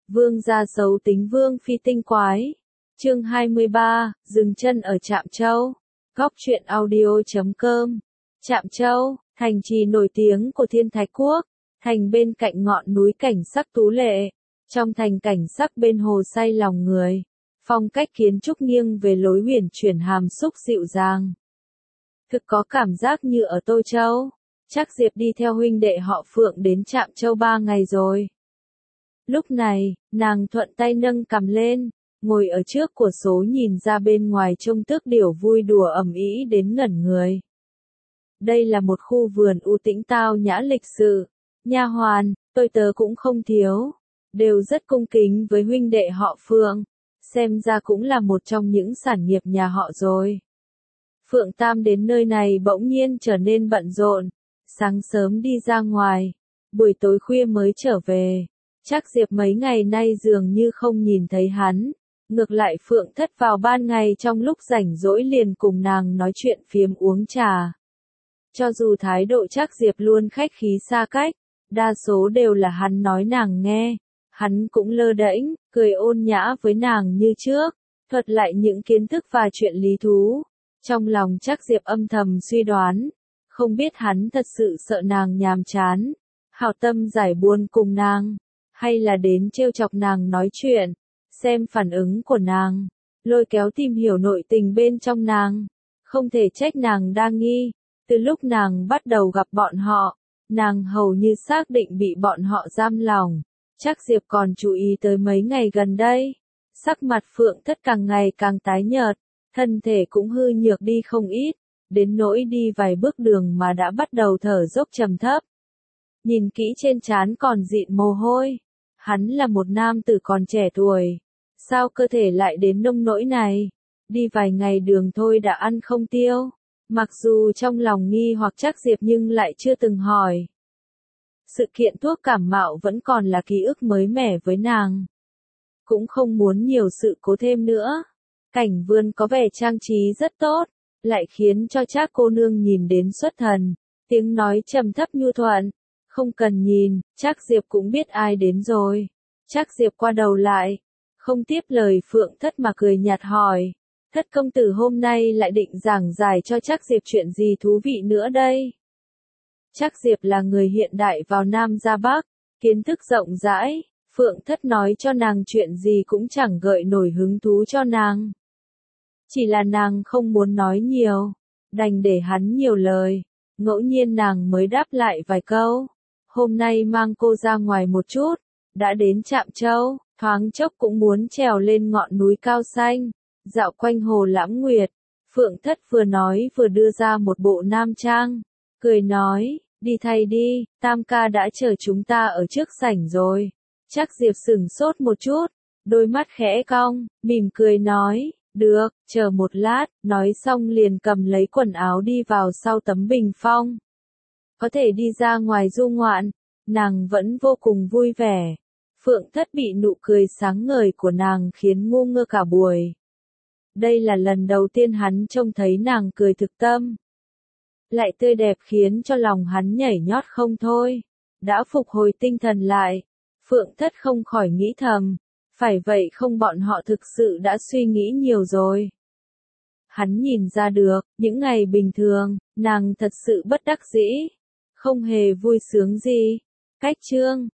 Vương gia xấu tính Vương phi tinh quái. Chương 23, dừng chân ở Trạm Châu. Góc truyện audio.com. Trạm Châu, thành trì nổi tiếng của Thiên Thạch Quốc, thành bên cạnh ngọn núi cảnh sắc tú lệ. Trong thành cảnh sắc bên hồ say lòng người, phong cách kiến trúc nghiêng về lối huyền chuyển hàm xúc dịu dàng. Thực có cảm giác như ở Tô Châu. Trác Diệp đi theo huynh đệ họ Phượng đến Trạm Châu 3 ngày rồi. Lúc này, nàng thuận tay nâng cằm lên, ngồi ở trước cửa sổ nhìn ra bên ngoài trông tước điểu vui đùa ầm ĩ đến ngẩn người. Đây là một khu vườn u tĩnh tao nhã lịch sự, nha hoàn, tôi tớ cũng không thiếu, đều rất cung kính với huynh đệ họ Phượng, xem ra cũng là một trong những sản nghiệp nhà họ rồi. Phượng Tam đến nơi này bỗng nhiên trở nên bận rộn, sáng sớm đi ra ngoài, buổi tối khuya mới trở về. Trác Diệp mấy ngày nay dường như không nhìn thấy hắn, ngược lại Phượng Thất vào ban ngày trong lúc rảnh rỗi liền cùng nàng nói chuyện phiếm uống trà. Cho dù thái độ Trác Diệp luôn khách khí xa cách, đa số đều là hắn nói nàng nghe, hắn cũng lơ đễnh, cười ôn nhã với nàng như trước, thuật lại những kiến thức và chuyện lý thú. Trong lòng Trác Diệp âm thầm suy đoán, không biết hắn thật sự sợ nàng nhàm chán, hảo tâm giải buồn cùng nàng, hay là đến trêu chọc nàng nói chuyện, xem phản ứng của nàng, lôi kéo tìm hiểu nội tình bên trong nàng. Không thể trách nàng đa nghi, từ lúc nàng bắt đầu gặp bọn họ, nàng hầu như xác định bị bọn họ giam lòng. Trác Diệp còn chú ý tới mấy ngày gần đây, sắc mặt Phượng Thất càng ngày càng tái nhợt, thân thể cũng hư nhược đi không ít, đến nỗi đi vài bước đường mà đã bắt đầu thở dốc trầm thấp. Nhìn kỹ trên trán còn dịn mồ hôi, hắn là một nam tử còn trẻ tuổi, sao cơ thể lại đến nông nỗi này, đi vài ngày đường thôi đã ăn không tiêu. Mặc dù trong lòng nghi hoặc Trác Diệp nhưng lại chưa từng hỏi. Sự kiện thuốc cảm mạo vẫn còn là ký ức mới mẻ với nàng. Cũng không muốn nhiều sự cố thêm nữa. Cảnh vườn có vẻ trang trí rất tốt, lại khiến cho Trác cô nương nhìn đến xuất thần, tiếng nói trầm thấp nhu thuận. Không cần nhìn, Trác Diệp cũng biết ai đến rồi. Trác Diệp qua đầu lại, không tiếp lời Phượng Thất mà cười nhạt hỏi. Thất công tử hôm nay lại định giảng giải cho Trác Diệp chuyện gì thú vị nữa đây? Trác Diệp là người hiện đại vào Nam ra Bắc, kiến thức rộng rãi, Phượng Thất nói cho nàng chuyện gì cũng chẳng gợi nổi hứng thú cho nàng. Chỉ là nàng không muốn nói nhiều, đành để hắn nhiều lời, ngẫu nhiên nàng mới đáp lại vài câu. Hôm nay mang cô ra ngoài một chút, đã đến Trạm Châu, thoáng chốc cũng muốn trèo lên ngọn núi cao xanh, dạo quanh hồ Lãm Nguyệt. Phượng Thất vừa nói vừa đưa ra một bộ nam trang, cười nói, đi thay đi, Tam ca đã chờ chúng ta ở trước sảnh rồi. Trác Diệp sửng sốt một chút, đôi mắt khẽ cong, mỉm cười nói, được, chờ một lát, nói xong liền cầm lấy quần áo đi vào sau tấm bình phong. Có thể đi ra ngoài du ngoạn, nàng vẫn vô cùng vui vẻ. Phượng Thất bị nụ cười sáng ngời của nàng khiến ngu ngơ cả buổi. Đây là lần đầu tiên hắn trông thấy nàng cười thực tâm. Lại tươi đẹp khiến cho lòng hắn nhảy nhót không thôi. Đã phục hồi tinh thần lại, Phượng Thất không khỏi nghĩ thầm, phải vậy không bọn họ thực sự đã suy nghĩ nhiều rồi. Hắn nhìn ra được, những ngày bình thường, nàng thật sự bất đắc dĩ, không hề vui sướng gì. Cách chương